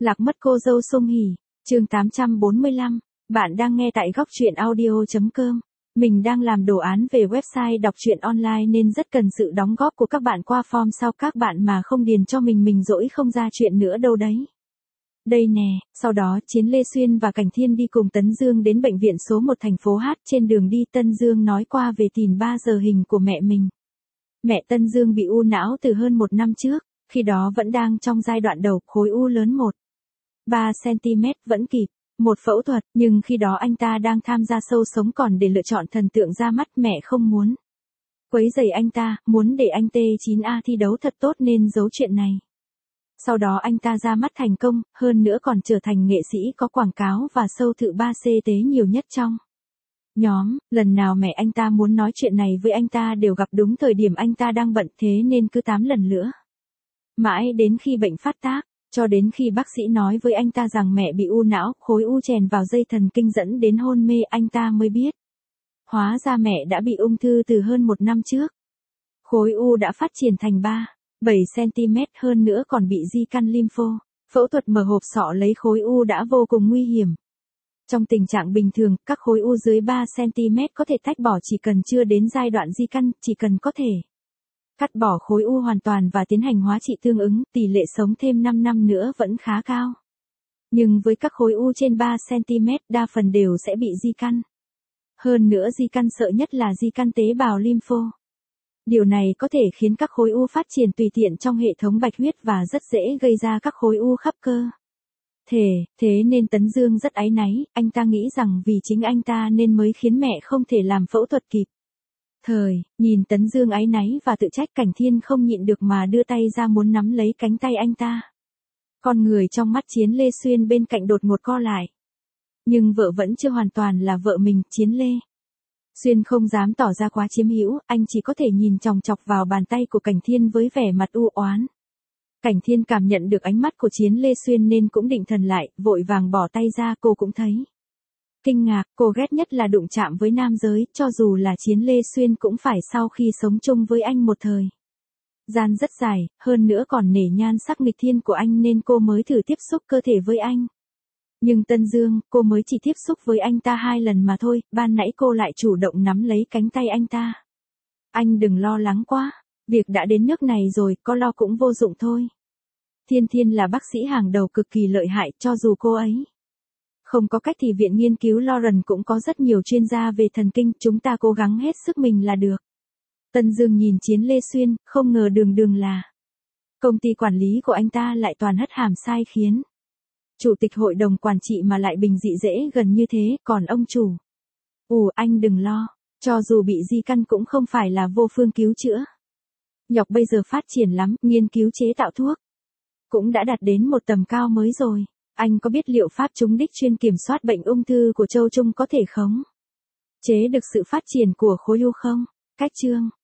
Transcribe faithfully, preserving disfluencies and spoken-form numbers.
Lạc mất cô dâu Song Hỷ, chương tám trăm bốn mươi lăm, bạn đang nghe tại góc truyện audio chấm com. Mình đang làm đồ án về website đọc truyện online nên rất cần sự đóng góp của các bạn qua form sao các bạn mà không điền cho mình mình dỗi không ra chuyện nữa đâu đấy. Đây nè, sau đó Chiến Lê Xuyên và Cảnh Thiên đi cùng Tấn Dương đến bệnh viện số một thành phố H. Trên đường đi Tân Dương nói qua về tìm ba giờ hình của mẹ mình. Mẹ Tân Dương bị u não từ hơn một năm trước, khi đó vẫn đang trong giai đoạn đầu, khối u lớn một phẩy ba xăng-ti-mét vẫn kịp một phẫu thuật, nhưng khi đó anh ta đang tham gia sâu sống còn để lựa chọn thần tượng ra mắt mẹ không muốn quấy rầy anh ta, muốn để anh T chín A thi đấu thật tốt nên giấu chuyện này. Sau đó anh ta ra mắt thành công, hơn nữa còn trở thành nghệ sĩ có quảng cáo và show thự ba C tế nhiều nhất trong nhóm. Lần nào mẹ anh ta muốn nói chuyện này với anh ta đều gặp đúng thời điểm anh ta đang bận, thế nên cứ tám lần nữa. Mãi đến khi bệnh phát tác, cho đến khi bác sĩ nói với anh ta rằng mẹ bị u não, khối u chèn vào dây thần kinh dẫn đến hôn mê, anh ta mới biết. Hóa ra mẹ đã bị ung thư từ hơn một năm trước. Khối u đã phát triển thành ba phẩy bảy xăng-ti-mét, hơn nữa còn bị di căn lympho. Phẫu thuật mở hộp sọ lấy khối u đã vô cùng nguy hiểm. Trong tình trạng bình thường, các khối u dưới ba xăng-ti-mét có thể tách bỏ chỉ cần chưa đến giai đoạn di căn, chỉ cần có thể cắt bỏ khối u hoàn toàn và tiến hành hóa trị tương ứng, tỷ lệ sống thêm năm năm nữa vẫn khá cao. Nhưng với các khối u trên ba xăng-ti-mét đa phần đều sẽ bị di căn. Hơn nữa di căn sợ nhất là di căn tế bào lympho. Điều này có thể khiến các khối u phát triển tùy tiện trong hệ thống bạch huyết và rất dễ gây ra các khối u khắp cơ thể, thế nên Tấn Dương rất áy náy, anh ta nghĩ rằng vì chính anh ta nên mới khiến mẹ không thể làm phẫu thuật kịp thời. Nhìn Tấn Dương áy náy và tự trách, Cảnh Thiên không nhịn được mà đưa tay ra muốn nắm lấy cánh tay anh ta. Con người trong mắt Chiến Lê Xuyên bên cạnh đột ngột co lại. Nhưng vợ vẫn chưa hoàn toàn là vợ mình, Chiến Lê Xuyên không dám tỏ ra quá chiếm hữu, anh chỉ có thể nhìn chòng chọc vào bàn tay của Cảnh Thiên với vẻ mặt u oán. Cảnh Thiên cảm nhận được ánh mắt của Chiến Lê Xuyên nên cũng định thần lại, vội vàng bỏ tay ra. Cô cũng thấy kinh ngạc, cô ghét nhất là đụng chạm với nam giới, cho dù là Chiến Lê Xuyên cũng phải sau khi sống chung với anh một thời gian rất dài, hơn nữa còn nể nhan sắc nghịch thiên của anh nên cô mới thử tiếp xúc cơ thể với anh. Nhưng Tân Dương, cô mới chỉ tiếp xúc với anh ta hai lần mà thôi, ban nãy cô lại chủ động nắm lấy cánh tay anh ta. Anh đừng lo lắng quá, việc đã đến nước này rồi, có lo cũng vô dụng thôi. Thiên Thiên là bác sĩ hàng đầu cực kỳ lợi hại, cho dù cô ấy không có cách thì viện nghiên cứu Lawrence cũng có rất nhiều chuyên gia về thần kinh, chúng ta cố gắng hết sức mình là được. Tân Dương nhìn Chiến Lê Xuyên, không ngờ đường đường là công ty quản lý của anh ta lại toàn hất hàm sai khiến chủ tịch hội đồng quản trị mà lại bình dị dễ gần như thế, còn ông chủ. Ù, anh đừng lo, cho dù bị di căn cũng không phải là vô phương cứu chữa. Nhọc bây giờ phát triển lắm, nghiên cứu chế tạo thuốc cũng đã đạt đến một tầm cao mới rồi. Anh có biết liệu pháp trúng đích chuyên kiểm soát bệnh ung thư của Châu Trung có thể khống chế được sự phát triển của khối u không? Cách chương